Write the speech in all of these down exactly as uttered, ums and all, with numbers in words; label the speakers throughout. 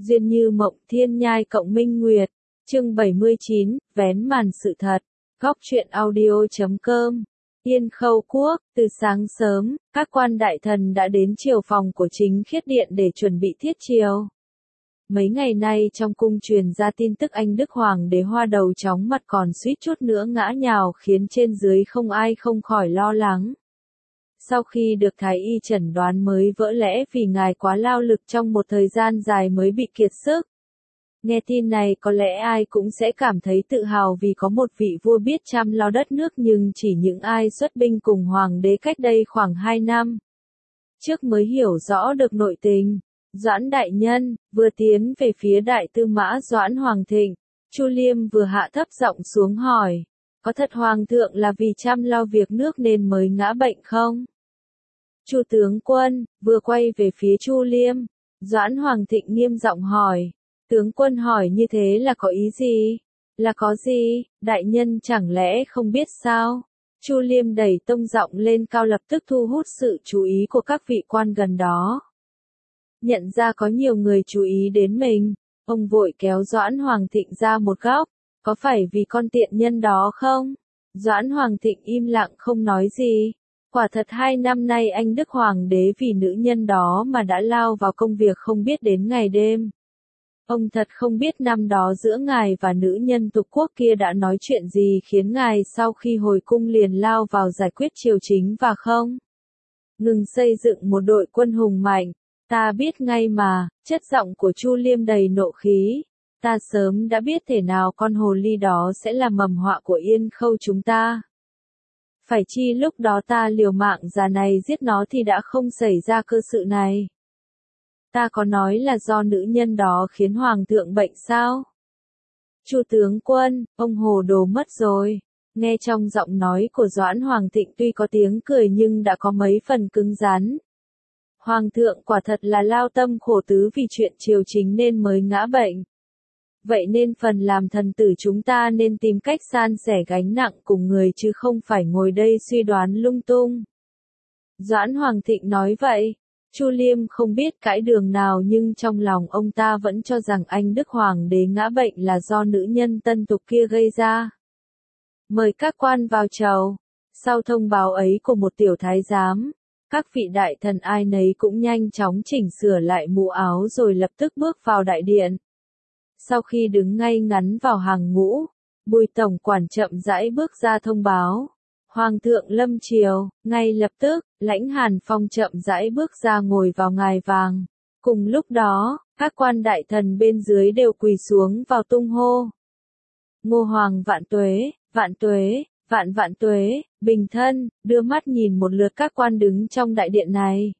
Speaker 1: Duyên như mộng thiên nhai cộng minh nguyệt. Chương bảy mươi chín, vén màn sự thật. Góc truyện audio chấm com. Yên Khâu Quốc, từ sáng sớm, các quan đại thần đã đến triều phòng của Chính Khiết Điện để chuẩn bị thiết triều. Mấy ngày nay trong cung truyền ra tin tức anh Đức Hoàng đế hoa đầu chóng mặt còn suýt chút nữa ngã nhào khiến trên dưới không ai không khỏi lo lắng. Sau khi được thái y chẩn đoán mới vỡ lẽ vì ngài quá lao lực trong một thời gian dài mới bị kiệt sức. Nghe tin này có lẽ ai cũng sẽ cảm thấy tự hào vì có một vị vua biết chăm lo đất nước, nhưng chỉ những ai xuất binh cùng hoàng đế cách đây khoảng hai năm trước mới hiểu rõ được nội tình. Doãn đại nhân vừa tiến về phía đại tư mã Doãn Hoàng Thịnh, Chu Liêm vừa hạ thấp giọng xuống hỏi, có thật hoàng thượng là vì chăm lo việc nước nên mới ngã bệnh không? Chu tướng quân vừa quay về phía Chu Liêm, Doãn Hoàng Thịnh nghiêm giọng hỏi, tướng quân hỏi như thế là có ý gì? Là có gì, đại nhân chẳng lẽ không biết sao? Chu Liêm đẩy tông giọng lên cao lập tức thu hút sự chú ý của các vị quan gần đó. Nhận ra có nhiều người chú ý đến mình, ông vội kéo Doãn Hoàng Thịnh ra một góc, có phải vì con tiện nhân đó không? Doãn Hoàng Thịnh im lặng không nói gì. Quả thật hai năm nay anh Đức Hoàng đế vì nữ nhân đó mà đã lao vào công việc không biết đến ngày đêm. Ông thật không biết năm đó giữa ngài và nữ nhân tục quốc kia đã nói chuyện gì khiến ngài sau khi hồi cung liền lao vào giải quyết triều chính và không ngừng xây dựng một đội quân hùng mạnh. Ta biết ngay mà, chất giọng của Chu Liêm đầy nộ khí. Ta sớm đã biết thể nào con hồ ly đó sẽ là mầm họa của Yên Khâu chúng ta. Phải chi lúc đó ta liều mạng già này giết nó thì đã không xảy ra cơ sự này. Ta có nói là do nữ nhân đó khiến hoàng thượng bệnh sao? Chu tướng quân, ông hồ đồ mất rồi. Nghe trong giọng nói của Doãn Hoàng Thịnh tuy có tiếng cười nhưng đã có mấy phần cứng rắn. Hoàng thượng quả thật là lao tâm khổ tứ vì chuyện triều chính nên mới ngã bệnh. Vậy nên phần làm thần tử chúng ta nên tìm cách san sẻ gánh nặng cùng người chứ không phải ngồi đây suy đoán lung tung. Doãn Hoàng Thịnh nói vậy. Chu Liêm không biết cãi đường nào nhưng trong lòng ông ta vẫn cho rằng anh Đức Hoàng đế ngã bệnh là do nữ nhân tân tục kia gây ra. Mời các quan vào chầu. Sau thông báo ấy của một tiểu thái giám, các vị đại thần ai nấy cũng nhanh chóng chỉnh sửa lại mũ áo rồi lập tức bước vào đại điện. Sau khi đứng ngay ngắn vào hàng ngũ, Bùi tổng quản chậm rãi bước ra thông báo. Hoàng thượng lâm triều, ngay lập tức, Lãnh Hàn Phong chậm rãi bước ra ngồi vào ngai vàng. Cùng lúc đó, các quan đại thần bên dưới đều quỳ xuống vào tung hô. Ngô Hoàng vạn tuế, vạn tuế, vạn vạn tuế, bình thân, đưa mắt nhìn một lượt các quan đứng trong đại điện này.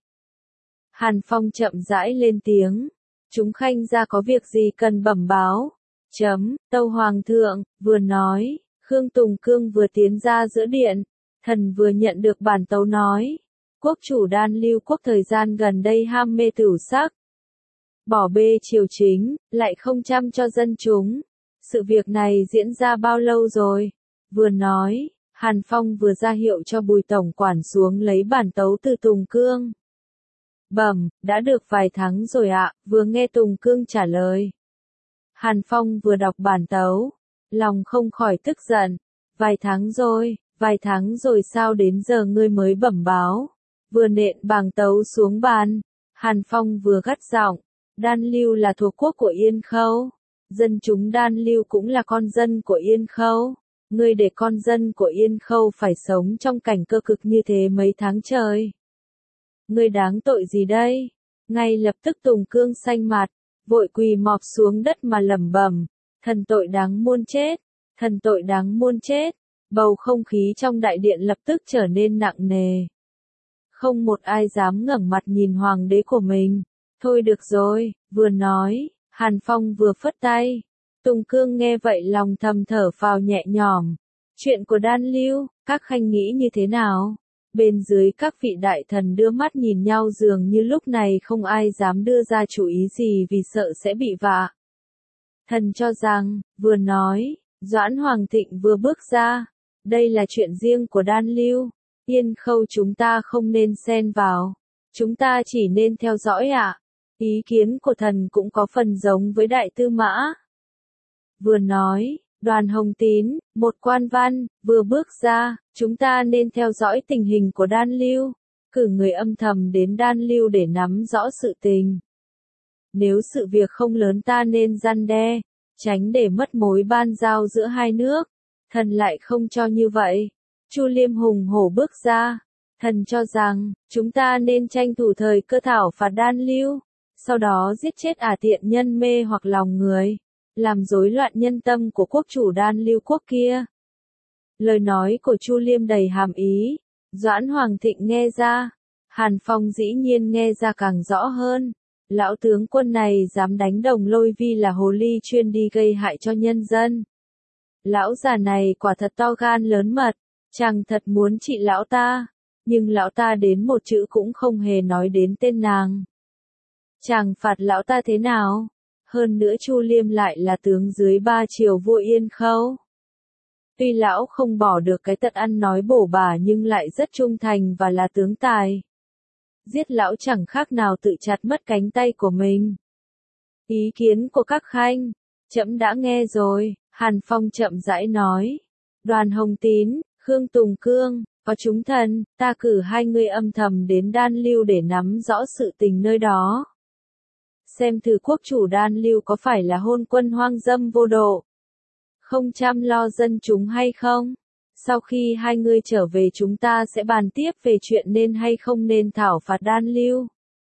Speaker 1: Hàn Phong chậm rãi lên tiếng. Chúng khanh ra có việc gì cần bẩm báo? Chấm, tâu hoàng thượng, vừa nói, Khương Tùng Cương vừa tiến ra giữa điện. Thần vừa nhận được bản tấu nói. Quốc chủ Đan Lưu Quốc thời gian gần đây ham mê tửu sắc. Bỏ bê triều chính, lại không chăm cho dân chúng. Sự việc này diễn ra bao lâu rồi? Vừa nói, Hàn Phong vừa ra hiệu cho Bùi tổng quản xuống lấy bản tấu từ Tùng Cương. Bẩm, đã được vài tháng rồi ạ, vừa nghe Tùng Cương trả lời. Hàn Phong vừa đọc bản tấu, lòng không khỏi tức giận. Vài tháng rồi, vài tháng rồi sao đến giờ ngươi mới bẩm báo? Vừa nện bảng tấu xuống bàn, Hàn Phong vừa gắt giọng, Đan Lưu là thuộc quốc của Yên Khâu. Dân chúng Đan Lưu cũng là con dân của Yên Khâu. Ngươi để con dân của Yên Khâu phải sống trong cảnh cơ cực như thế mấy tháng trời. Ngươi đáng tội gì đây? Ngay lập tức Tùng Cương xanh mặt, vội quỳ mọp xuống đất mà lẩm bẩm, thần tội đáng muôn chết, thần tội đáng muôn chết. Bầu không khí trong đại điện lập tức trở nên nặng nề. Không một ai dám ngẩng mặt nhìn hoàng đế của mình. Thôi được rồi, vừa nói, Hàn Phong vừa phất tay. Tùng Cương nghe vậy lòng thầm thở phào nhẹ nhõm. Chuyện của Đan Lưu, các khanh nghĩ như thế nào? Bên dưới các vị đại thần đưa mắt nhìn nhau dường như lúc này không ai dám đưa ra chủ ý gì vì sợ sẽ bị vạ. Thần cho rằng, vừa nói, Doãn Hoàng Thịnh vừa bước ra. Đây là chuyện riêng của Đan Lưu. Yên Khâu chúng ta không nên xen vào. Chúng ta chỉ nên theo dõi ạ. À. Ý kiến của thần cũng có phần giống với đại tư mã. Vừa nói, Đoàn Hồng Tín, một quan văn, vừa bước ra, chúng ta nên theo dõi tình hình của Đan Lưu, cử người âm thầm đến Đan Lưu để nắm rõ sự tình. Nếu sự việc không lớn ta nên răn đe, tránh để mất mối ban giao giữa hai nước. Thần lại không cho như vậy. Chu Liêm hùng hổ bước ra. Thần cho rằng, chúng ta nên tranh thủ thời cơ thảo phạt Đan Lưu, sau đó giết chết ả tiện nhân mê hoặc lòng người, làm rối loạn nhân tâm của quốc chủ Đan Lưu quốc kia. Lời nói của Chu Liêm đầy hàm ý. Doãn Hoàng Thịnh nghe ra. Hàn Phong dĩ nhiên nghe ra càng rõ hơn. Lão tướng quân này dám đánh đồng Lôi Vi là hồ ly chuyên đi gây hại cho nhân dân. Lão già này quả thật to gan lớn mật, chàng thật muốn trị lão ta, nhưng lão ta đến một chữ cũng không hề nói đến tên nàng. Chàng phạt lão ta thế nào? Hơn nữa Chu Liêm lại là tướng dưới ba triều vua Yên Khâu. Tuy lão không bỏ được cái tật ăn nói bổ bả nhưng lại rất trung thành và là tướng tài. Giết lão chẳng khác nào tự chặt mất cánh tay của mình. Ý kiến của các khanh, trẫm đã nghe rồi, Hàn Phong chậm rãi nói. Đoàn Hồng Tín, Khương Tùng Cương, có chúng thần, ta cử hai người âm thầm đến Đan Lưu để nắm rõ sự tình nơi đó. Xem thử quốc chủ Đan Lưu có phải là hôn quân hoang dâm vô độ, không chăm lo dân chúng hay không? Sau khi hai người trở về chúng ta sẽ bàn tiếp về chuyện nên hay không nên thảo phạt Đan Lưu.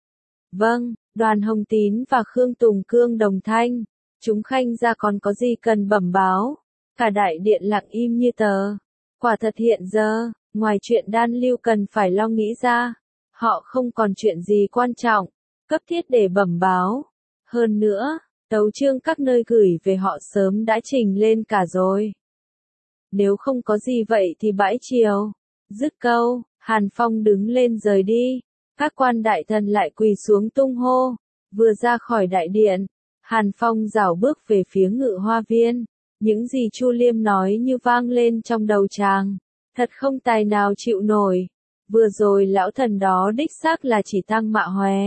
Speaker 1: Vâng, Đoàn Hồng Tín và Khương Tùng Cương đồng thanh. Chúng khanh ra còn có gì cần bẩm báo? Cả đại điện lặng im như tờ. Quả thật hiện giờ, ngoài chuyện Đan Lưu cần phải lo nghĩ ra, họ không còn chuyện gì quan trọng, cấp thiết để bẩm báo. Hơn nữa, tấu chương các nơi gửi về họ sớm đã trình lên cả rồi. Nếu không có gì vậy thì bãi triều. Dứt câu, Hàn Phong đứng lên rời đi. Các quan đại thần lại quỳ xuống tung hô. Vừa ra khỏi đại điện, Hàn Phong rảo bước về phía Ngự Hoa Viên. Những gì Chu Liêm nói như vang lên trong đầu chàng. Thật không tài nào chịu nổi. Vừa rồi lão thần đó đích xác là chỉ Tăng Mạ Hòe.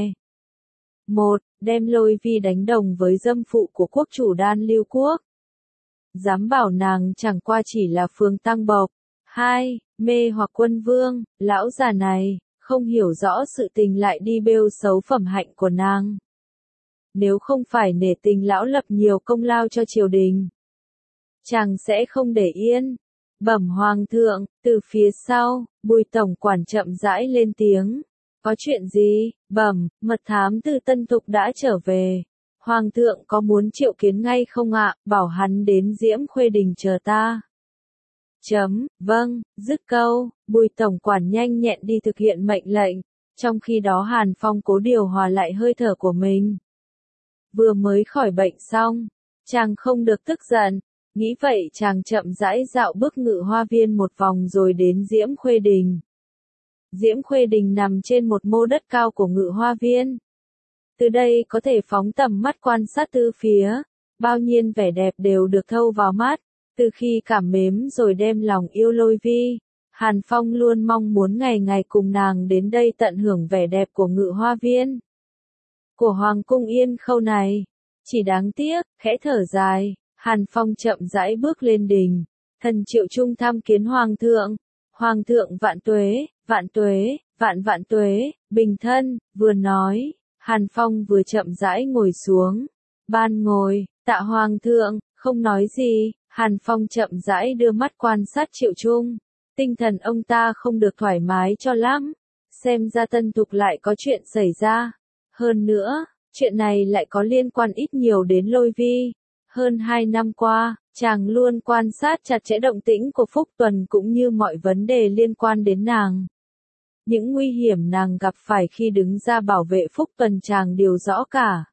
Speaker 1: Một, đem Lôi Vi đánh đồng với dâm phụ của quốc chủ Đan Lưu quốc. Dám bảo nàng chẳng qua chỉ là phương tăng bộc. Hai, mê hoặc quân vương, lão già này, không hiểu rõ sự tình lại đi bêu xấu phẩm hạnh của nàng. Nếu không phải nể tình lão lập nhiều công lao cho triều đình, chàng sẽ không để yên. Bẩm hoàng thượng, từ phía sau, Bùi tổng quản chậm rãi lên tiếng. Có chuyện gì? Bẩm, mật thám từ Tân Thục đã trở về. Hoàng thượng có muốn triệu kiến ngay không ạ? Bảo hắn đến Diễm Khuê Đình chờ ta. Chấm, vâng, dứt câu, Bùi tổng quản nhanh nhẹn đi thực hiện mệnh lệnh. Trong khi đó Hàn Phong cố điều hòa lại hơi thở của mình. Vừa mới khỏi bệnh xong, chàng không được tức giận. Nghĩ vậy chàng chậm rãi dạo bước Ngự Hoa Viên một vòng rồi đến Diễm Khuê Đình. Diễm Khuê Đình nằm trên một mô đất cao của Ngự Hoa Viên. Từ đây có thể phóng tầm mắt quan sát từ phía, bao nhiêu vẻ đẹp đều được thâu vào mắt. Từ khi cảm mến rồi đem lòng yêu Lôi Vi, Hàn Phong luôn mong muốn ngày ngày cùng nàng đến đây tận hưởng vẻ đẹp của Ngự Hoa Viên, của Hoàng cung Yên Khâu này. Chỉ đáng tiếc, khẽ thở dài, Hàn Phong chậm rãi bước lên đình. Thần Triệu Trung tham kiến Hoàng thượng. Hoàng thượng vạn tuế, vạn tuế, vạn vạn tuế, bình thân. Vừa nói, Hàn Phong vừa chậm rãi ngồi xuống. Ban ngồi, tạ Hoàng thượng, không nói gì. Hàn Phong chậm rãi đưa mắt quan sát Triệu Trung. Tinh thần ông ta không được thoải mái cho lắm. Xem ra Tân Thục lại có chuyện xảy ra. Hơn nữa, chuyện này lại có liên quan ít nhiều đến Lôi Vi. Hơn hai năm qua, chàng luôn quan sát chặt chẽ động tĩnh của Phúc Tuần cũng như mọi vấn đề liên quan đến nàng. Những nguy hiểm nàng gặp phải khi đứng ra bảo vệ Phúc Tuần chàng đều rõ cả.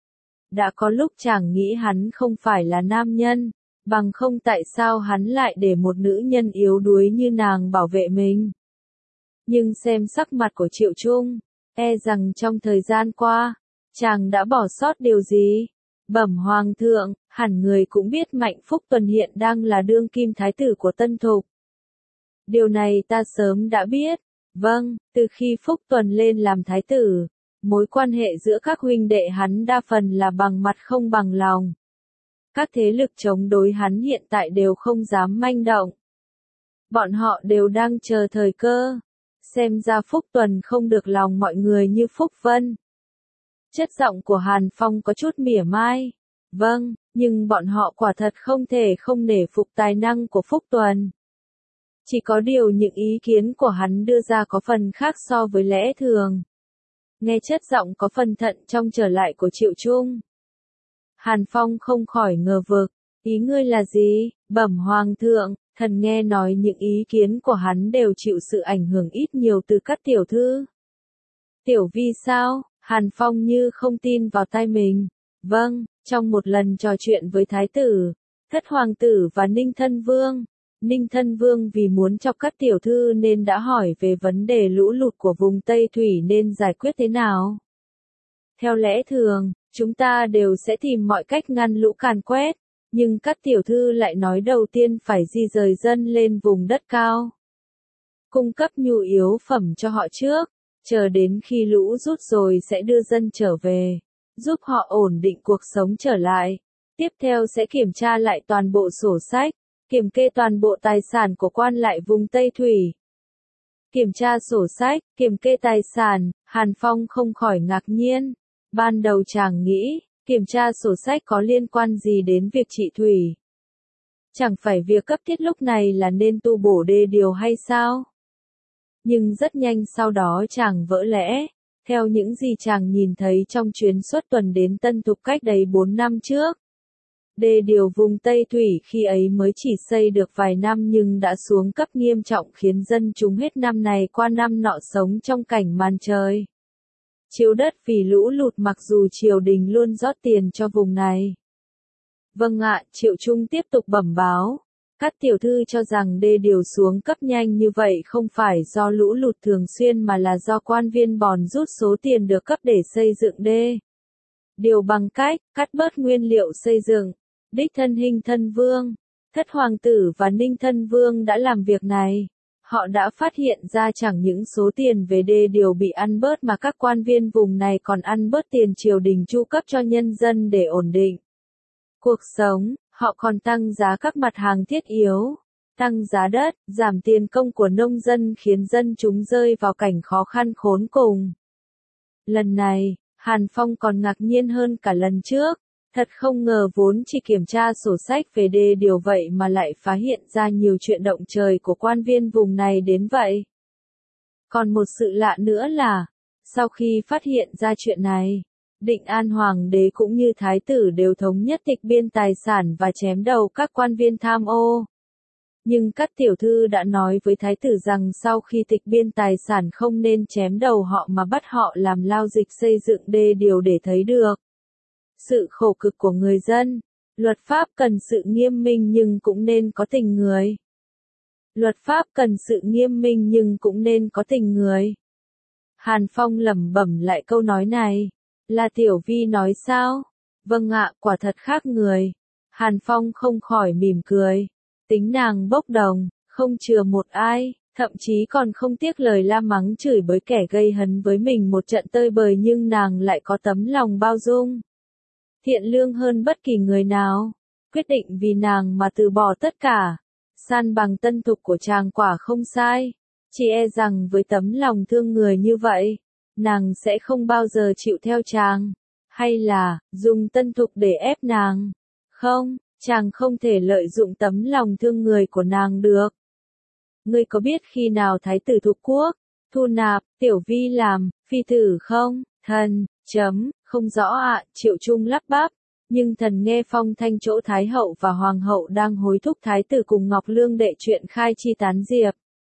Speaker 1: Đã có lúc chàng nghĩ hắn không phải là nam nhân, bằng không tại sao hắn lại để một nữ nhân yếu đuối như nàng bảo vệ mình. Nhưng xem sắc mặt của Triệu Trung, e rằng trong thời gian qua, chàng đã bỏ sót điều gì. Bẩm Hoàng thượng, hẳn người cũng biết Mạnh Phúc Tuần hiện đang là đương kim thái tử của Tân Thục. Điều này ta sớm đã biết. Vâng, từ khi Phúc Tuần lên làm thái tử, Mối quan hệ giữa các huynh đệ hắn đa phần là bằng mặt không bằng lòng. Các thế lực chống đối hắn hiện tại đều không dám manh động. Bọn họ đều đang chờ thời cơ. Xem ra Phúc Tuần không được lòng mọi người như Phúc Vân. Chất giọng của Hàn Phong có chút mỉa mai. Vâng, nhưng bọn họ quả thật không thể không nể phục tài năng của Phúc Tuần. Chỉ có điều những ý kiến của hắn đưa ra có phần khác so với lẽ thường. Nghe chất giọng có phần thận trong trở lại của Triệu Trung. Hàn Phong không khỏi ngờ vực. Ý ngươi là gì? Bẩm Hoàng thượng, thần nghe nói những ý kiến của hắn đều chịu sự ảnh hưởng ít nhiều từ các tiểu thư. Tiểu Vi sao? Hàn Phong như không tin vào tai mình. Vâng, trong một lần trò chuyện với Thái tử, Thất Hoàng tử và Ninh Thân Vương. Ninh Thân Vương vì muốn chọc các tiểu thư nên đã hỏi về vấn đề lũ lụt của vùng Tây Thủy nên giải quyết thế nào. Theo lẽ thường, chúng ta đều sẽ tìm mọi cách ngăn lũ càn quét, nhưng các tiểu thư lại nói đầu tiên phải di rời dân lên vùng đất cao. Cung cấp nhu yếu phẩm cho họ trước, chờ đến khi lũ rút rồi sẽ đưa dân trở về, giúp họ ổn định cuộc sống trở lại. Tiếp theo sẽ kiểm tra lại toàn bộ sổ sách, kiểm kê toàn bộ tài sản của quan lại vùng Tây Thủy. Kiểm tra sổ sách, kiểm kê tài sản, Hàn Phong không khỏi ngạc nhiên. Ban đầu chàng nghĩ, kiểm tra sổ sách có liên quan gì đến việc trị thủy? Chẳng phải việc cấp thiết lúc này là nên tu bổ đê điều hay sao? Nhưng rất nhanh sau đó chàng vỡ lẽ. Theo những gì chàng nhìn thấy trong chuyến xuất tuần đến Tân Thục cách đây bốn năm trước. Đê điều vùng Tây Thủy khi ấy mới chỉ xây được vài năm nhưng đã xuống cấp nghiêm trọng khiến dân chúng hết năm này qua năm nọ sống trong cảnh màn trời chiếu đất vì lũ lụt, mặc dù triều đình luôn rót tiền cho vùng này. Vâng ạ, Triệu Trung tiếp tục bẩm báo. Các tiểu thư cho rằng đê điều xuống cấp nhanh như vậy không phải do lũ lụt thường xuyên mà là do quan viên bòn rút số tiền được cấp để xây dựng đê điều bằng cách cắt bớt nguyên liệu xây dựng. Đích thân Hình Thân Vương, Thất Hoàng tử và Ninh Thân Vương đã làm việc này. Họ đã phát hiện ra chẳng những số tiền về đê điều bị ăn bớt mà các quan viên vùng này còn ăn bớt tiền triều đình chu cấp cho nhân dân để ổn định cuộc sống. Họ còn tăng giá các mặt hàng thiết yếu, tăng giá đất, giảm tiền công của nông dân khiến dân chúng rơi vào cảnh khó khăn khốn cùng. Lần này, Hàn Phong còn ngạc nhiên hơn cả lần trước. Thật không ngờ vốn chỉ kiểm tra sổ sách về đê điều vậy mà lại phát hiện ra nhiều chuyện động trời của quan viên vùng này đến vậy. Còn một sự lạ nữa là, sau khi phát hiện ra chuyện này, Định An Hoàng đế cũng như Thái tử đều thống nhất tịch biên tài sản và chém đầu các quan viên tham ô. Nhưng các tiểu thư đã nói với Thái tử rằng sau khi tịch biên tài sản không nên chém đầu họ mà bắt họ làm lao dịch xây dựng đê điều để thấy được sự khổ cực của người dân. Luật pháp cần sự nghiêm minh nhưng cũng nên có tình người. Luật pháp cần sự nghiêm minh nhưng cũng nên có tình người. Hàn Phong lẩm bẩm lại câu nói này. Là Tiểu Vi nói sao? Vâng ạ, quả thật khác người. Hàn Phong không khỏi mỉm cười. Tính nàng bốc đồng, không chừa một ai, thậm chí còn không tiếc lời la mắng chửi bới kẻ gây hấn với mình một trận tơi bời, nhưng nàng lại có tấm lòng bao dung, thiện lương hơn bất kỳ người nào. Quyết định vì nàng mà từ bỏ tất cả, san bằng Tân Thục của chàng quả không sai. Chỉ e rằng với tấm lòng thương người như vậy, nàng sẽ không bao giờ chịu theo chàng. Hay là, dùng Tân Thục để ép nàng? Không, chàng không thể lợi dụng tấm lòng thương người của nàng được. Ngươi có biết khi nào Thái tử Thục Quốc thu nạp Tiểu Vi làm phi tử không? Thần, chấm, không rõ ạ. Triệu Trung lắp bắp. Nhưng thần nghe phong thanh chỗ Thái hậu và Hoàng hậu đang hối thúc Thái tử cùng Ngọc Lương đệ chuyện khai chi tán diệp.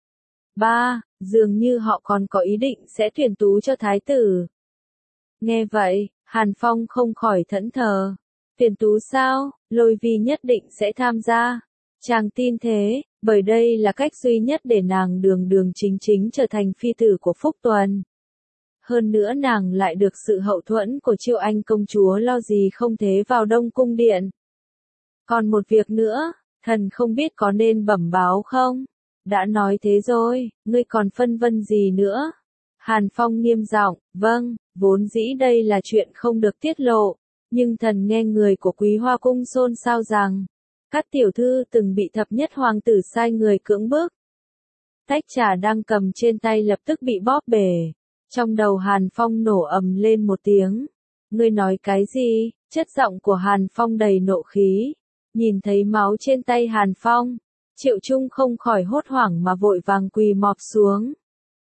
Speaker 1: Ba, dường như họ còn có ý định sẽ tuyển tú cho Thái tử. Nghe vậy, Hàn Phong không khỏi thẫn thờ. Tuyển tú sao? Lôi Vi nhất định sẽ tham gia. Chàng tin thế, bởi đây là cách duy nhất để nàng đường đường chính chính trở thành phi tử của Phúc Tuần. Hơn nữa nàng lại được sự hậu thuẫn của Chiêu Anh công chúa, lo gì không thế vào Đông Cung Điện. Còn một việc nữa, thần không biết có nên bẩm báo không? Đã nói thế rồi, ngươi còn phân vân gì nữa? Hàn Phong nghiêm giọng, vâng, vốn dĩ đây là chuyện không được tiết lộ, nhưng thần nghe người của Quý Hoa Cung xôn xao rằng, các tiểu thư từng bị thập nhất hoàng tử sai người cưỡng bức. Tách trà đang cầm trên tay lập tức bị bóp bể. Trong đầu Hàn Phong nổ ầm lên một tiếng. Ngươi nói cái gì? Chất giọng của Hàn Phong đầy nộ khí. Nhìn thấy máu trên tay Hàn Phong, Triệu Trung không khỏi hốt hoảng mà vội vàng quỳ mọp xuống.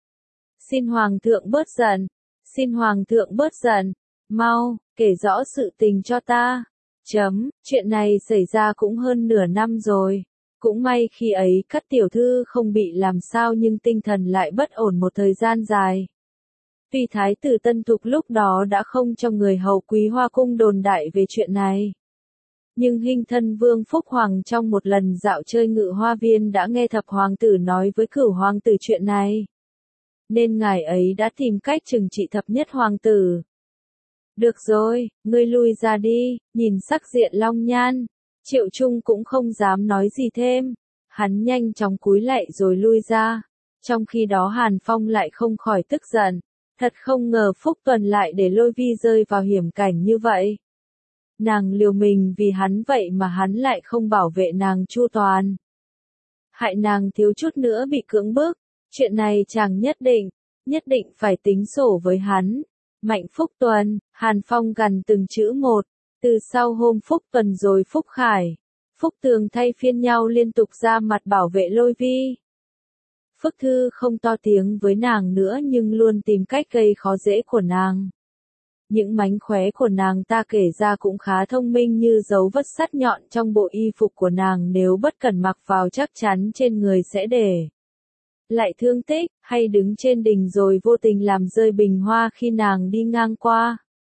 Speaker 1: Xin Hoàng thượng bớt giận, xin Hoàng thượng bớt giận, mau, kể rõ sự tình cho ta. Chấm, chuyện này xảy ra cũng hơn nửa năm rồi. Cũng may khi ấy các tiểu thư không bị làm sao nhưng tinh thần lại bất ổn một thời gian dài. Tuy thái tử Tân Thục lúc đó đã không cho người hầu Quý Hoa Cung đồn đại về chuyện này. Nhưng Hinh Thân Vương Phúc Hoàng trong một lần dạo chơi Ngự Hoa Viên đã nghe thập hoàng tử nói với Cửu hoàng tử chuyện này. Nên ngài ấy đã tìm cách trừng trị thập nhất hoàng tử. Được rồi, ngươi lui ra đi, nhìn sắc diện Long Nhan. Triệu Trung cũng không dám nói gì thêm. Hắn nhanh chóng cúi lạy rồi lui ra. Trong khi đó Hàn Phong lại không khỏi tức giận. Thật không ngờ Phúc Tuần lại để Lôi Vi rơi vào hiểm cảnh như vậy. Nàng liều mình vì hắn vậy mà hắn lại không bảo vệ nàng chu toàn. Hại nàng thiếu chút nữa bị cưỡng bức. Chuyện này chàng nhất định, nhất định phải tính sổ với hắn. Mạnh Phúc Tuần, Hàn Phong gằn từng chữ một. Từ sau hôm Phúc Tuần rồi Phúc Khải, Phúc Tường thay phiên nhau liên tục ra mặt bảo vệ Lôi Vi. Phước Thư không to tiếng với nàng nữa nhưng luôn tìm cách gây khó dễ của nàng. Những mánh khóe của nàng ta kể ra cũng khá thông minh như dấu vết sắt nhọn trong bộ y phục của nàng nếu bất cẩn mặc vào chắc chắn trên người sẽ để lại thương tích, hay đứng trên đỉnh rồi vô tình làm rơi bình hoa khi nàng đi ngang qua.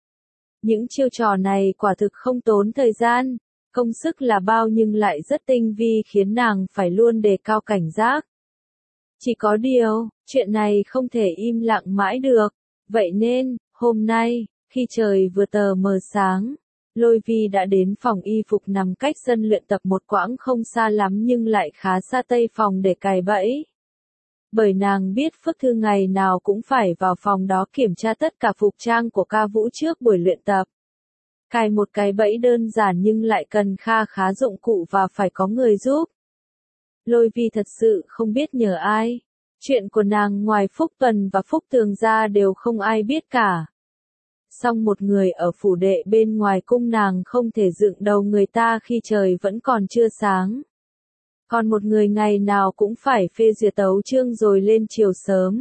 Speaker 1: Những chiêu trò này quả thực không tốn thời gian, công sức là bao nhưng lại rất tinh vi khiến nàng phải luôn đề cao cảnh giác. Chỉ có điều, chuyện này không thể im lặng mãi được, vậy nên, hôm nay, khi trời vừa tờ mờ sáng, Lôi Vi đã đến phòng y phục nằm cách sân luyện tập một quãng không xa lắm nhưng lại khá xa tây phòng để cài bẫy. Bởi nàng biết Phước Thư ngày nào cũng phải vào phòng đó kiểm tra tất cả phục trang của ca vũ trước buổi luyện tập. Cài một cái bẫy đơn giản nhưng lại cần kha khá dụng cụ và phải có người giúp. Lôi Vi thật sự không biết nhờ ai. Chuyện của nàng ngoài Phúc Tuần và Phúc Tường ra đều không ai biết cả. Song một người ở phủ đệ bên ngoài cung nàng không thể dựng đầu người ta khi trời vẫn còn chưa sáng. Còn một người ngày nào cũng phải phê duyệt tấu chương rồi lên chiều sớm.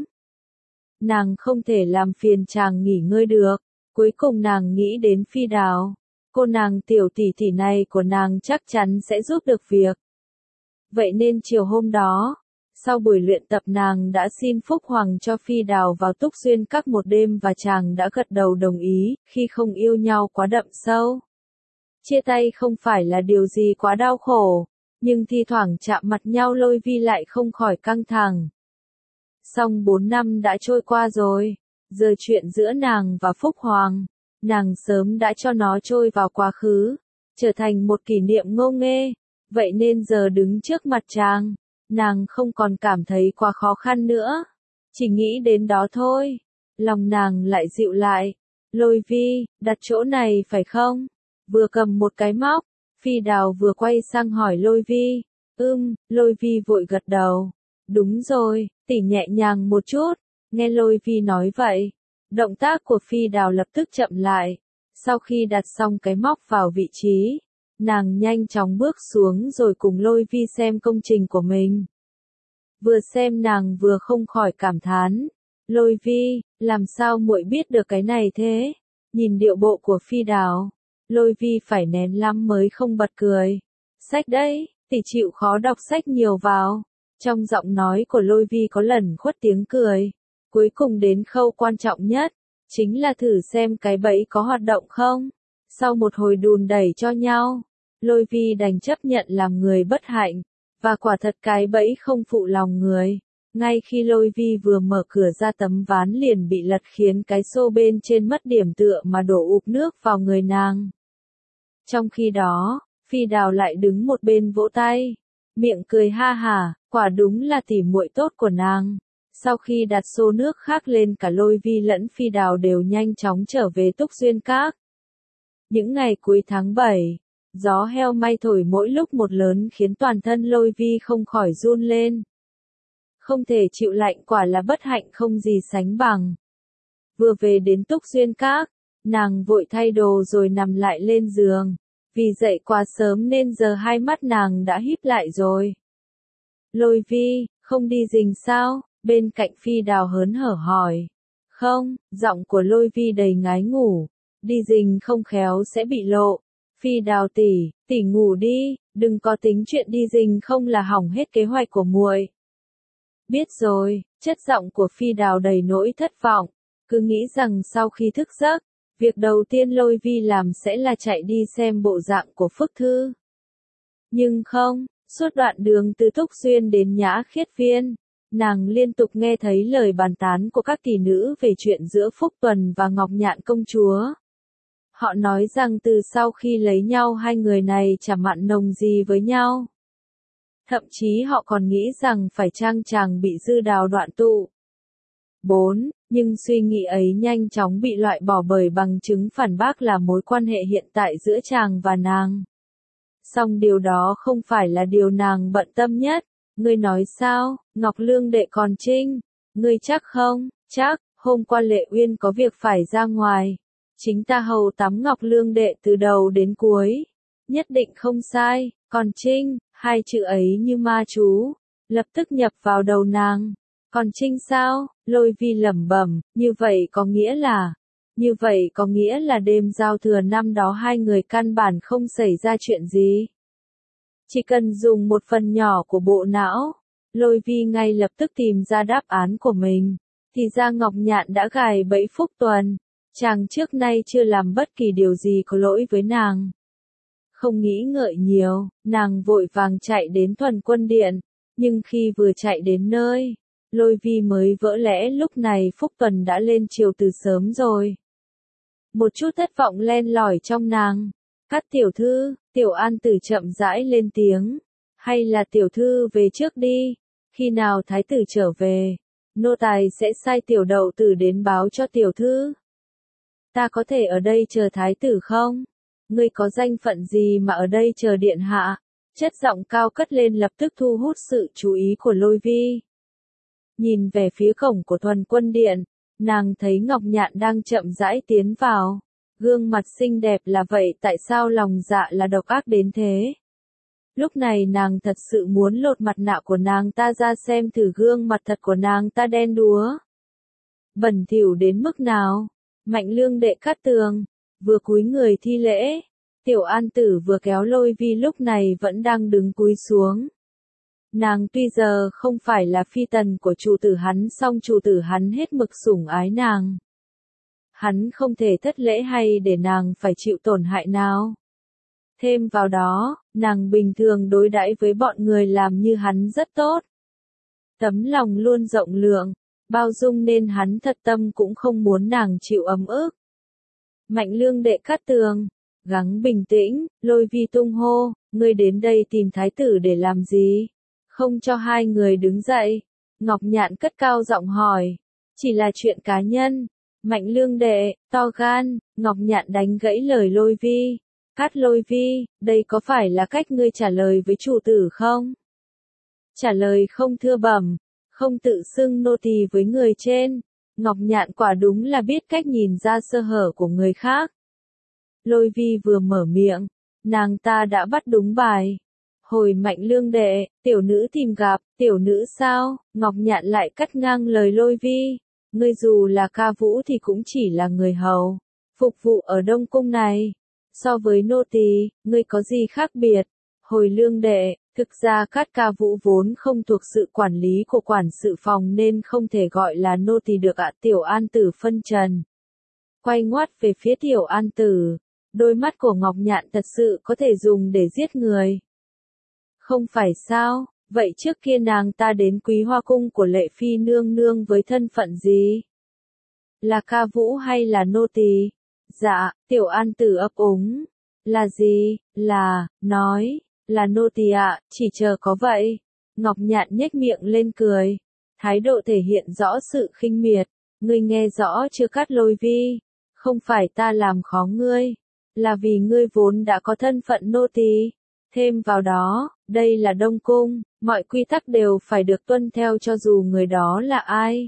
Speaker 1: Nàng không thể làm phiền chàng nghỉ ngơi được. Cuối cùng nàng nghĩ đến Phi Đào. Cô nàng tiểu tỷ tỷ này của nàng chắc chắn sẽ giúp được việc. Vậy nên chiều hôm đó, sau buổi luyện tập nàng đã xin Phúc Hoàng cho Phi Đào vào Túc Xuyên Các một đêm và chàng đã gật đầu đồng ý, khi không yêu nhau quá đậm sâu. Chia tay không phải là điều gì quá đau khổ, nhưng thi thoảng chạm mặt nhau Lôi Vi lại không khỏi căng thẳng. Song bốn năm đã trôi qua rồi, giờ chuyện giữa nàng và Phúc Hoàng, nàng sớm đã cho nó trôi vào quá khứ, trở thành một kỷ niệm ngô nghê. Vậy nên giờ đứng trước mặt chàng, nàng không còn cảm thấy quá khó khăn nữa. Chỉ nghĩ đến đó thôi. Lòng nàng lại dịu lại. Lôi Vi, đặt chỗ này phải không? Vừa cầm một cái móc, Phi Đào vừa quay sang hỏi Lôi Vi. Ưm, Lôi Vi vội gật đầu. Đúng rồi, tỉ nhẹ nhàng một chút. Nghe Lôi Vi nói vậy, động tác của Phi Đào lập tức chậm lại. Sau khi đặt xong cái móc vào vị trí, nàng nhanh chóng bước xuống rồi cùng Lôi Vi xem công trình của mình. Vừa xem nàng vừa không khỏi cảm thán. Lôi Vi, làm sao muội biết được cái này thế? Nhìn điệu bộ của Phi Đào, Lôi Vi phải nén lắm mới không bật cười. Sách đấy, tỷ chịu khó đọc sách nhiều vào. Trong giọng nói của Lôi Vi có lẩn khuất tiếng cười. Cuối cùng đến khâu quan trọng nhất, chính là thử xem cái bẫy có hoạt động không. Sau một hồi đùn đẩy cho nhau, Lôi Vi đành chấp nhận làm người bất hạnh, và quả thật cái bẫy không phụ lòng người. Ngay khi Lôi Vi vừa mở cửa ra tấm ván liền bị lật khiến cái xô bên trên mất điểm tựa mà đổ ụp nước vào người nàng. Trong khi đó, Phi Đào lại đứng một bên vỗ tay, miệng cười ha hả, quả đúng là tỉ muội tốt của nàng. Sau khi đặt xô nước khác lên, cả Lôi Vi lẫn Phi Đào đều nhanh chóng trở về Túc Duyên Các. Những ngày cuối tháng bảy, gió heo may thổi mỗi lúc một lớn khiến toàn thân Lôi Vi không khỏi run lên. Không thể chịu lạnh quả là bất hạnh không gì sánh bằng. Vừa về đến Túc Duyên Các, nàng vội thay đồ rồi nằm lại lên giường. Vì dậy quá sớm nên giờ hai mắt nàng đã híp lại rồi. Lôi Vi, không đi rình sao? Bên cạnh Phi Đào hớn hở hỏi. Không, giọng của Lôi Vi đầy ngái ngủ. Đi rình không khéo sẽ bị lộ. Phi Đào tỷ, tỷ ngủ đi, đừng có tính chuyện đi rình không là hỏng hết kế hoạch của muội. Biết rồi, chất giọng của Phi Đào đầy nỗi thất vọng. Cứ nghĩ rằng sau khi thức giấc, việc đầu tiên Lôi Vi làm sẽ là chạy đi xem bộ dạng của Phước Thư. Nhưng không, suốt đoạn đường từ Túc Xuyên đến Nhã Khiết Viên, nàng liên tục nghe thấy lời bàn tán của các tỷ nữ về chuyện giữa Phúc Tuần và Ngọc Nhạn công chúa. Họ nói rằng từ sau khi lấy nhau hai người này chả mặn nồng gì với nhau. Thậm chí họ còn nghĩ rằng phải chăng chàng bị Dư Đào đoạn tụ. bốn. Nhưng suy nghĩ ấy nhanh chóng bị loại bỏ bởi bằng chứng phản bác là mối quan hệ hiện tại giữa chàng và nàng. Song điều đó không phải là điều nàng bận tâm nhất. Ngươi nói sao, Ngọc Lương đệ còn trinh? Ngươi chắc không? Chắc, hôm qua Lệ Uyên có việc phải ra ngoài. Chính ta hầu tắm Ngọc Lương đệ từ đầu đến cuối. Nhất định không sai, còn trinh, hai chữ ấy như ma chú, lập tức nhập vào đầu nàng. Còn trinh sao? Lôi Vi lẩm bẩm, như vậy có nghĩa là, như vậy có nghĩa là đêm giao thừa năm đó hai người căn bản không xảy ra chuyện gì. Chỉ cần dùng một phần nhỏ của bộ não, Lôi Vi ngay lập tức tìm ra đáp án của mình. Thì ra Ngọc Nhạn đã gài bẫy Phúc Tuần. Chàng trước nay chưa làm bất kỳ điều gì có lỗi với nàng. Không nghĩ ngợi nhiều, nàng vội vàng chạy đến Thuần Quân Điện. Nhưng khi vừa chạy đến nơi, Lôi Vi mới vỡ lẽ lúc này Phúc Tuần đã lên triều từ sớm rồi. Một chút thất vọng len lỏi trong nàng. Các tiểu thư, Tiểu An Tử chậm rãi lên tiếng. Hay là tiểu thư về trước đi. Khi nào thái tử trở về, nô tài sẽ sai tiểu đậu tử đến báo cho tiểu thư. Ta có thể ở đây chờ thái tử không? Ngươi có danh phận gì mà ở đây chờ điện hạ? Chất giọng cao cất lên lập tức thu hút sự chú ý của Lôi Vi. Nhìn về phía cổng của Thuần Quân Điện, nàng thấy Ngọc Nhạn đang chậm rãi tiến vào. Gương mặt xinh đẹp là vậy tại sao lòng dạ là độc ác đến thế? Lúc này nàng thật sự muốn lột mặt nạ của nàng ta ra xem thử gương mặt thật của nàng ta đen đúa. Bẩn thỉu đến mức nào? Mạnh Lương đệ Cát Tường, vừa cúi người thi lễ. Tiểu An Tử vừa kéo Lôi Vi lúc này vẫn đang đứng cúi xuống. Nàng tuy giờ không phải là phi tần của chủ tử hắn song chủ tử hắn hết mực sủng ái nàng. Hắn không thể thất lễ hay để nàng phải chịu tổn hại nào. Thêm vào đó, nàng bình thường đối đãi với bọn người làm như hắn rất tốt. Tấm lòng luôn rộng lượng, bao dung nên hắn thật tâm cũng không muốn nàng chịu ấm ức. Mạnh Lương đệ Cát Tường, gắng bình tĩnh, Lôi Vi tung hô, ngươi đến đây tìm thái tử để làm gì? Không cho hai người đứng dậy. Ngọc Nhạn cất cao giọng hỏi, chỉ là chuyện cá nhân. Mạnh Lương đệ, to gan, Ngọc Nhạn đánh gãy lời Lôi Vi. Cát Lôi Vi, đây có phải là cách ngươi trả lời với chủ tử không? Trả lời không thưa bẩm, không tự xưng nô tỳ với người trên. Ngọc Nhạn quả đúng là biết cách nhìn ra sơ hở của người khác. Lôi Vi vừa mở miệng, nàng ta đã bắt đúng bài. Hồi Mạnh Lương đệ, tiểu nữ tìm gặp, tiểu nữ sao? Ngọc Nhạn lại cắt ngang lời Lôi Vi. Ngươi dù là ca vũ thì cũng chỉ là người hầu, phục vụ ở Đông Cung này. So với nô tỳ, ngươi có gì khác biệt? Hồi Lương đệ, thực ra Cát Ca Vũ vốn không thuộc sự quản lý của quản sự phòng nên không thể gọi là nô tỳ được ạ. Tiểu An Tử phân trần. Quay ngoắt về phía Tiểu An Tử, đôi mắt của Ngọc Nhạn thật sự có thể dùng để giết người. Không phải sao, vậy trước kia nàng ta đến Quý Hoa Cung của Lệ Phi nương nương với thân phận gì? Là ca vũ hay là nô tỳ? Dạ, Tiểu An Tử ấp úng. Là gì? Là, nói, là nô tỳ ạ, chỉ chờ có vậy. Ngọc Nhạn nhếch miệng lên cười. Thái độ thể hiện rõ sự khinh miệt, ngươi nghe rõ chưa Cát Lôi Vi, không phải ta làm khó ngươi, là vì ngươi vốn đã có thân phận nô tỳ. Thêm vào đó, đây là Đông Cung, mọi quy tắc đều phải được tuân theo cho dù người đó là ai.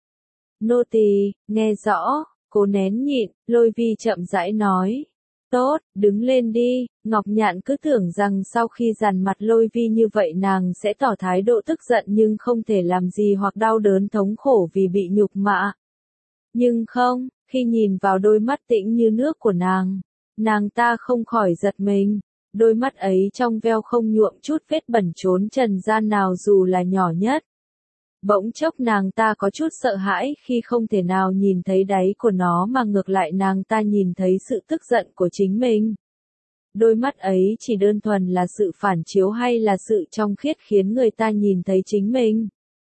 Speaker 1: Nô tỳ, nghe rõ, cố nén nhịn, Lôi Vi chậm rãi nói. Tốt, đứng lên đi, Ngọc Nhạn cứ tưởng rằng sau khi dằn mặt Lôi Vi như vậy nàng sẽ tỏ thái độ tức giận nhưng không thể làm gì hoặc đau đớn thống khổ vì bị nhục mạ. Nhưng không, khi nhìn vào đôi mắt tĩnh như nước của nàng, nàng ta không khỏi giật mình. Đôi mắt ấy trong veo không nhuộm chút vết bẩn chốn trần gian nào dù là nhỏ nhất. Bỗng chốc nàng ta có chút sợ hãi khi không thể nào nhìn thấy đáy của nó mà ngược lại nàng ta nhìn thấy sự tức giận của chính mình. Đôi mắt ấy chỉ đơn thuần là sự phản chiếu hay là sự trong khiết khiến người ta nhìn thấy chính mình.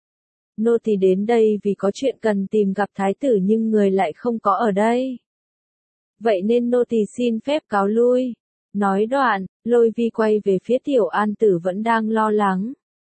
Speaker 1: Nô tỳ đến đây vì có chuyện cần tìm gặp thái tử nhưng người lại không có ở đây. Vậy nên nô tỳ xin phép cáo lui. Nói đoạn, Lôi Vi quay về phía Tiểu An Tử vẫn đang lo lắng.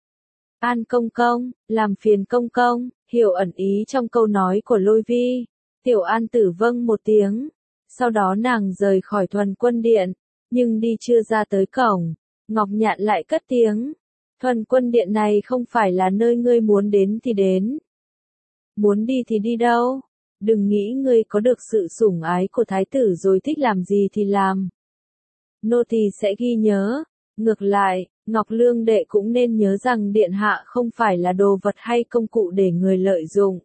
Speaker 1: An công công, làm phiền công công, hiểu ẩn ý trong câu nói của Lôi Vi. Tiểu An Tử vâng một tiếng. Sau đó nàng rời khỏi Thuần Quân Điện, nhưng đi chưa ra tới cổng, Ngọc Nhạn lại cất tiếng. Thuần Quân Điện này không phải là nơi ngươi muốn đến thì đến. Muốn đi thì đi đâu? Đừng nghĩ ngươi có được sự sủng ái của thái tử rồi thích làm gì thì làm. Nô tỳ sẽ ghi nhớ. Ngược lại, Ngọc Lương đệ cũng nên nhớ rằng điện hạ không phải là đồ vật hay công cụ để người lợi dụng.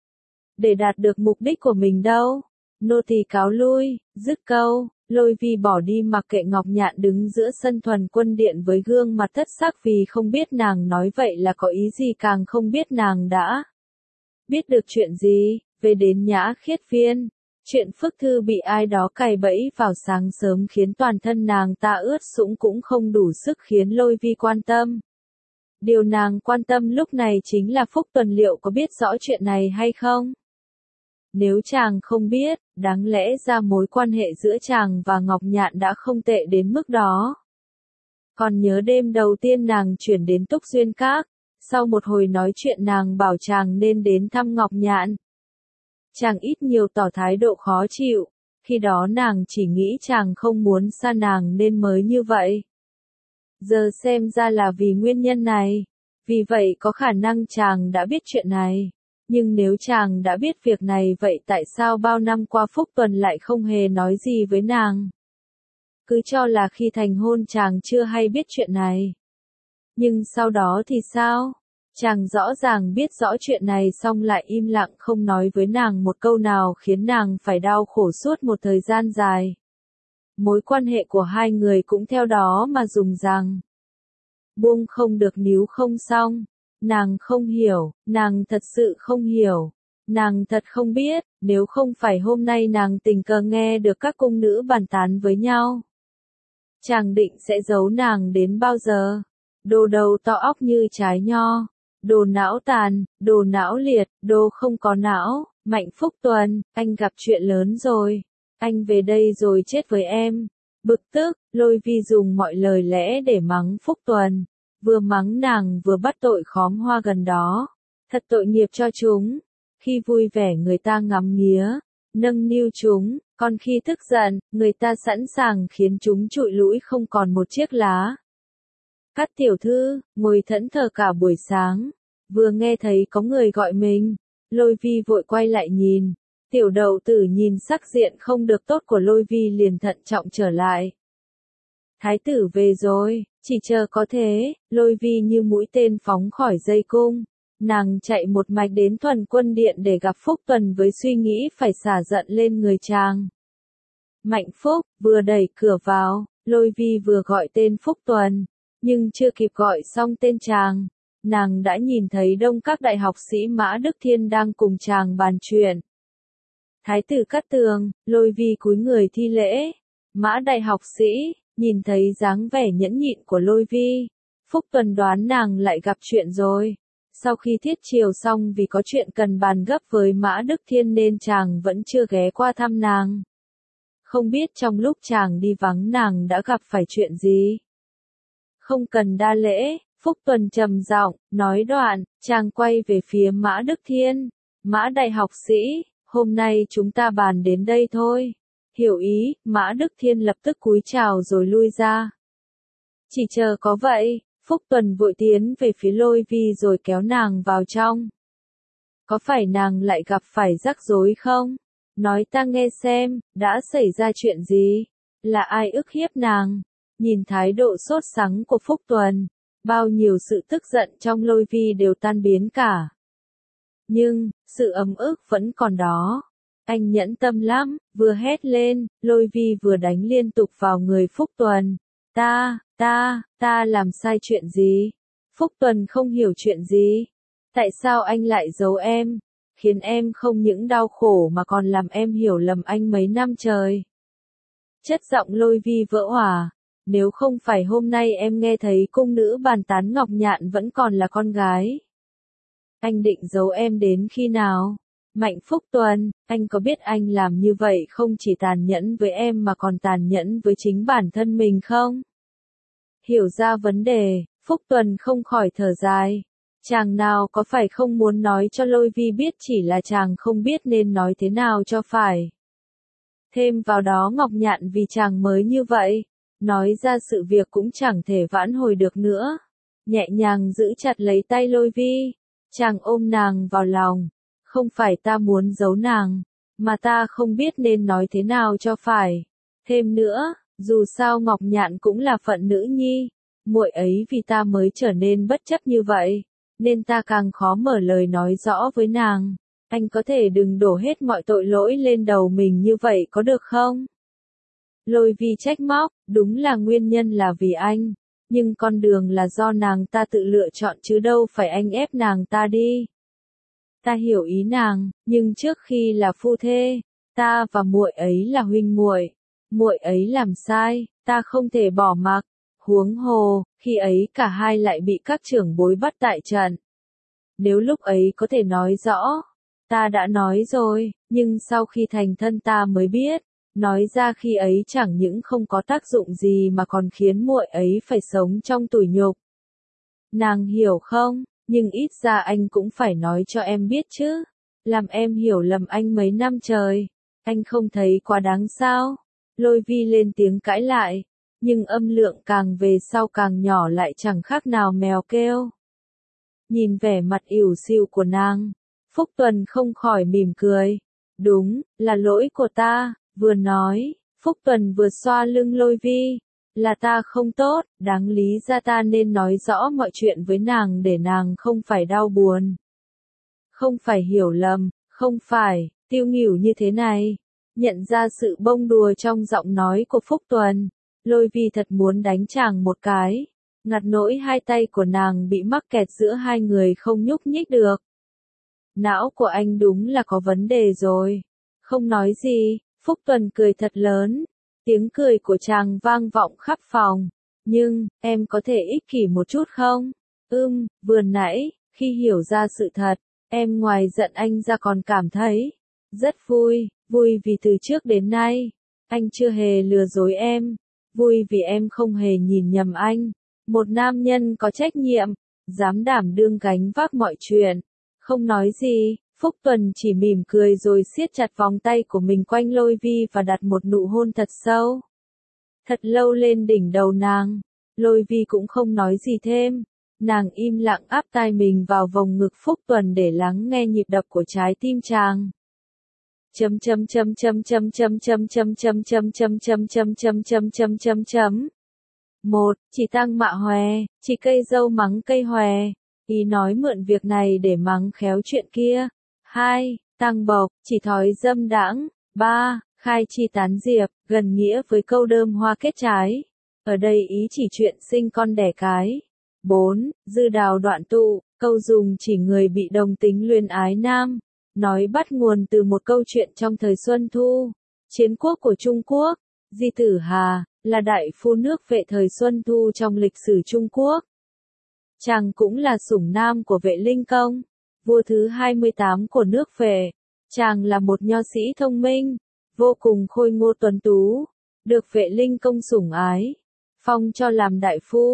Speaker 1: Để đạt được mục đích của mình đâu. Nô tỳ cáo lui, dứt câu, Lôi Vi bỏ đi mặc kệ Ngọc Nhạn đứng giữa sân Thuần Quân Điện với gương mặt thất sắc vì không biết nàng nói vậy là có ý gì càng không biết nàng đã biết được chuyện gì. Về đến Nhã Khiết Viên, chuyện Phước Thư bị ai đó cày bẫy vào sáng sớm khiến toàn thân nàng ta ướt sũng cũng không đủ sức khiến Lôi Vi quan tâm. Điều nàng quan tâm lúc này chính là Phúc Tuần liệu có biết rõ chuyện này hay không? Nếu chàng không biết, đáng lẽ ra mối quan hệ giữa chàng và Ngọc Nhạn đã không tệ đến mức đó. Còn nhớ đêm đầu tiên nàng chuyển đến Túc Duyên Các, sau một hồi nói chuyện nàng bảo chàng nên đến thăm Ngọc Nhạn. Chàng ít nhiều tỏ thái độ khó chịu, khi đó nàng chỉ nghĩ chàng không muốn xa nàng nên mới như vậy. Giờ xem ra là vì nguyên nhân này, vì vậy có khả năng chàng đã biết chuyện này. Nhưng nếu chàng đã biết việc này vậy tại sao bao năm qua Phúc Tuần lại không hề nói gì với nàng? Cứ cho là khi thành hôn chàng chưa hay biết chuyện này. Nhưng sau đó thì sao? Chàng rõ ràng biết rõ chuyện này xong lại im lặng không nói với nàng một câu nào khiến nàng phải đau khổ suốt một thời gian dài. Mối quan hệ của hai người cũng theo đó mà dùng rằng buông không được níu không xong. Nàng không hiểu, nàng thật sự không hiểu. Nàng thật không biết, nếu không phải hôm nay nàng tình cờ nghe được các cung nữ bàn tán với nhau. Chàng định sẽ giấu nàng đến bao giờ? Đồ đầu to óc như trái nho. Đồ não tàn, đồ não liệt, đồ không có não. Mạnh Phúc Tuần, anh gặp chuyện lớn rồi. Anh về đây rồi chết với em. Bực tức, Lôi Vi dùng mọi lời lẽ để mắng Phúc Tuần. Vừa mắng nàng vừa bắt tội khóm hoa gần đó. Thật tội nghiệp cho chúng. Khi vui vẻ người ta ngắm nghía, nâng niu chúng, còn khi tức giận, người ta sẵn sàng khiến chúng trụi lũi không còn một chiếc lá. Cát tiểu thư, ngồi thẫn thờ cả buổi sáng, vừa nghe thấy có người gọi mình, Lôi Vi vội quay lại nhìn. Tiểu đậu tử nhìn sắc diện không được tốt của Lôi Vi liền thận trọng trở lại. Thái tử về rồi, chỉ chờ có thế, Lôi Vi như mũi tên phóng khỏi dây cung. Nàng chạy một mạch đến Thuần Quân Điện để gặp Phúc Tuần với suy nghĩ phải xả giận lên người chàng. Mạnh Phúc, vừa đẩy cửa vào, Lôi Vi vừa gọi tên Phúc Tuần, nhưng chưa kịp gọi xong tên chàng. Nàng đã nhìn thấy đông các đại học sĩ Mã Đức Thiên đang cùng chàng bàn chuyện. Thái tử Cát Tường, Lôi Vi cúi người thi lễ. Mã đại học sĩ, nhìn thấy dáng vẻ nhẫn nhịn của Lôi Vi. Phúc Tuần đoán nàng lại gặp chuyện rồi. Sau khi thiết chiều xong vì có chuyện cần bàn gấp với Mã Đức Thiên nên chàng vẫn chưa ghé qua thăm nàng. Không biết trong lúc chàng đi vắng nàng đã gặp phải chuyện gì. Không cần đa lễ, Phúc Tuần trầm giọng, nói đoạn, chàng quay về phía Mã Đức Thiên. Mã đại học sĩ, hôm nay chúng ta bàn đến đây thôi. Hiểu ý, Mã Đức Thiên lập tức cúi chào rồi lui ra. Chỉ chờ có vậy, Phúc Tuần vội tiến về phía Lôi Vi rồi kéo nàng vào trong. Có phải nàng lại gặp phải rắc rối không? Nói ta nghe xem, đã xảy ra chuyện gì? Là ai ức hiếp nàng? Nhìn thái độ sốt sắng của Phúc Tuần, bao nhiêu sự tức giận trong Lôi Vi đều tan biến cả. Nhưng, sự ấm ức vẫn còn đó. Anh nhẫn tâm lắm, vừa hét lên, Lôi Vi vừa đánh liên tục vào người Phúc Tuần. Ta, ta, ta làm sai chuyện gì? Phúc Tuần không hiểu chuyện gì. Tại sao anh lại giấu em? Khiến em không những đau khổ mà còn làm em hiểu lầm anh mấy năm trời. Chất giọng Lôi Vi vỡ òa. Nếu không phải hôm nay em nghe thấy cung nữ bàn tán Ngọc Nhạn vẫn còn là con gái. Anh định giấu em đến khi nào? Mạnh Phúc Tuần, anh có biết anh làm như vậy không chỉ tàn nhẫn với em mà còn tàn nhẫn với chính bản thân mình không? Hiểu ra vấn đề, Phúc Tuần không khỏi thở dài. Chàng nào có phải không muốn nói cho Lôi Vi biết, chỉ là chàng không biết nên nói thế nào cho phải. Thêm vào đó Ngọc Nhạn vì chàng mới như vậy, nói ra sự việc cũng chẳng thể vãn hồi được nữa. Nhẹ nhàng giữ chặt lấy tay Lôi Vi, chàng ôm nàng vào lòng. Không phải ta muốn giấu nàng, mà ta không biết nên nói thế nào cho phải. Thêm nữa, dù sao Ngọc Nhạn cũng là phận nữ nhi, muội ấy vì ta mới trở nên bất chấp như vậy, nên ta càng khó mở lời nói rõ với nàng. Anh có thể đừng đổ hết mọi tội lỗi lên đầu mình như vậy có được không? Lôi Vi trách móc, đúng là nguyên nhân là vì anh, nhưng con đường là do nàng ta tự lựa chọn chứ đâu phải anh ép nàng ta đi. Ta hiểu ý nàng, nhưng trước khi là phu thê, ta và muội ấy là huynh muội, muội ấy làm sai, ta không thể bỏ mặc. Huống hồ, khi ấy cả hai lại bị các trưởng bối bắt tại trận. Nếu lúc ấy có thể nói rõ, ta đã nói rồi, nhưng sau khi thành thân ta mới biết, nói ra khi ấy chẳng những không có tác dụng gì mà còn khiến muội ấy phải sống trong tủi nhục. Nàng hiểu không? Nhưng ít ra anh cũng phải nói cho em biết chứ. Làm em hiểu lầm anh mấy năm trời. Anh không thấy quá đáng sao? Lôi Vi lên tiếng cãi lại. Nhưng âm lượng càng về sau càng nhỏ lại chẳng khác nào mèo kêu. Nhìn vẻ mặt ỉu xìu của nàng, Phúc Tuần không khỏi mỉm cười. Đúng, là lỗi của ta. Vừa nói, Phúc Tuần vừa xoa lưng Lôi Vi. Là ta không tốt, đáng lý ra ta nên nói rõ mọi chuyện với nàng để nàng không phải đau buồn. Không phải hiểu lầm, không phải, tiêu nghỉu như thế này. Nhận ra sự bông đùa trong giọng nói của Phúc Tuần, Lôi Vi thật muốn đánh chàng một cái. Ngặt nỗi hai tay của nàng bị mắc kẹt giữa hai người không nhúc nhích được. Não của anh đúng là có vấn đề rồi. Không nói gì, Phúc Tuần cười thật lớn. Tiếng cười của chàng vang vọng khắp phòng. Nhưng, em có thể ích kỷ một chút không? Ưm, vừa nãy, khi hiểu ra sự thật, em ngoài giận anh ra còn cảm thấy rất vui, vui vì từ trước đến nay, anh chưa hề lừa dối em. Vui vì em không hề nhìn nhầm anh. Một nam nhân có trách nhiệm, dám đảm đương gánh vác mọi chuyện. Không nói gì, Phúc Tuần chỉ mỉm cười rồi siết chặt vòng tay của mình quanh Lôi Vi và đặt một nụ hôn thật sâu. Thật lâu lên đỉnh đầu nàng. Lôi Vi cũng không nói gì thêm. Nàng im lặng áp tai mình vào vòng ngực Phúc Tuần để lắng nghe nhịp đập của trái tim chàng. Chấm chấm chấm chấm chấm chấm chấm chấm chấm chấm chấm chấm chấm chấm chấm chấm chấm chấm. Một, chỉ tăng mạ hòe, chỉ cây dâu mắng cây hòe. Ý nói mượn việc này để mắng khéo chuyện kia. Hai, tăng bộc, chỉ thói dâm đãng. Ba, khai chi tán diệp, gần nghĩa với câu đơm hoa kết trái. Ở đây ý chỉ chuyện sinh con đẻ cái. Bốn, dư đào đoạn tụ, câu dùng chỉ người bị đồng tính luyến ái nam. Nói bắt nguồn từ một câu chuyện trong thời Xuân Thu. Chiến quốc của Trung Quốc, Di Tử Hà, là đại phu nước Vệ thời Xuân Thu trong lịch sử Trung Quốc. Chàng cũng là sủng nam của Vệ Linh Công, vua thứ hai mươi tám của nước Vệ. Chàng là một nho sĩ thông minh, vô cùng khôi ngô tuấn tú, được Vệ Linh Công sủng ái, phong cho làm đại phu.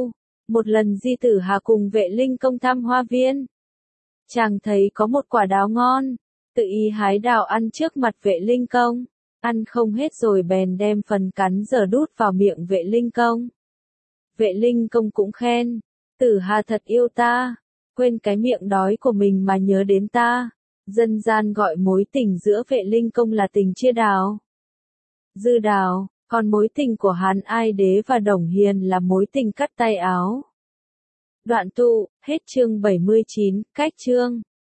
Speaker 1: Một lần Di Tử Hà cùng Vệ Linh Công thăm hoa viên. Chàng thấy có một quả đào ngon, tự ý hái đào ăn trước mặt Vệ Linh Công. Ăn không hết rồi bèn đem phần cắn dở đút vào miệng Vệ Linh Công. Vệ Linh Công cũng khen, Tử Hà thật yêu ta, quên cái miệng đói của mình mà nhớ đến ta. Dân gian gọi mối tình giữa Vệ Linh Công là tình chia đào. Dư đào, còn mối tình của Hán Ai Đế và Đồng Hiền là mối tình cắt tay áo. Đoạn tụ, hết chương bảy mươi chín, cách chương.